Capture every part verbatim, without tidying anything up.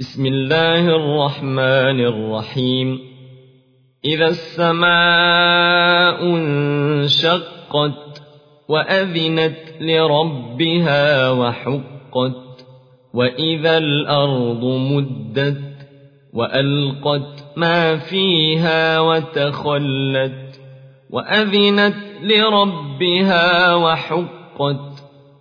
بسم الله الرحمن الرحيم. إذا السماء انشقت وأذنت لربها وحقت وإذا الأرض مدت وألقت ما فيها وتخلت وأذنت لربها وحقت.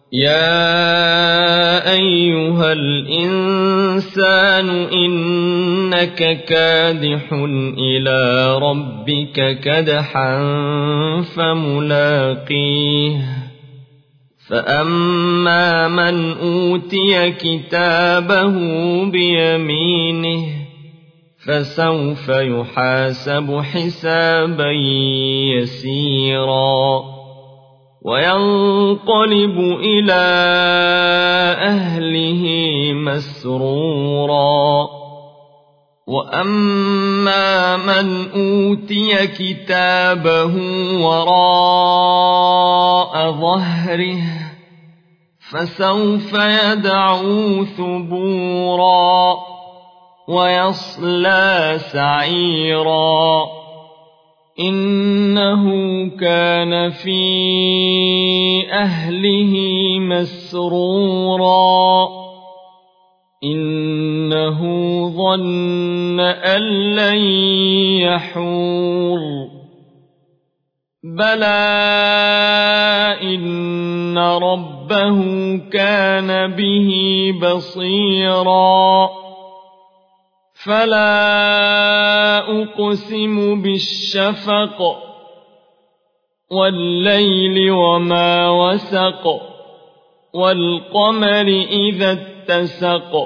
يا أيها الإنسان إنك كادح إلى ربك كدحا فملاقيه. فأما من أوتي كتابه بيمينه فسوف يحاسب حسابا يسيرا وينقلب إلى أهله مسرورا. وأما من أوتي كتابه وراء ظهره فسوف يدعو ثبورا ويصلى سعيرا إنه كان في أهله مسرورا إنه ظن أن لن يحور. بلى إن ربه كان به بصيرا. فلا أقسم بالشفق والليل وما وسق والقمر إذا اتسق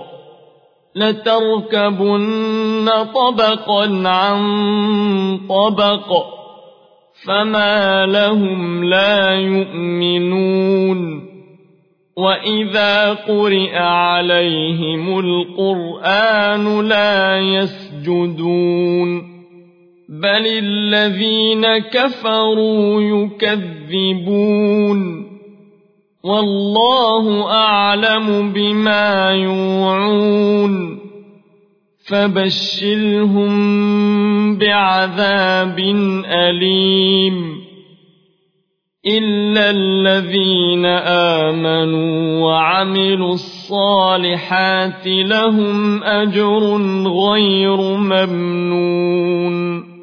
لتركبن طبقا عن طبق فما لهم لا يؤمنون. وإذا قرئ عليهم القرآن لا يسجدون بل الذين كفروا يكذبون والله أعلم بما يوعون. فبشرهم بعذاب أليم إلا الذين آمنوا وعملوا الصالحات لهم أجر غير ممنون.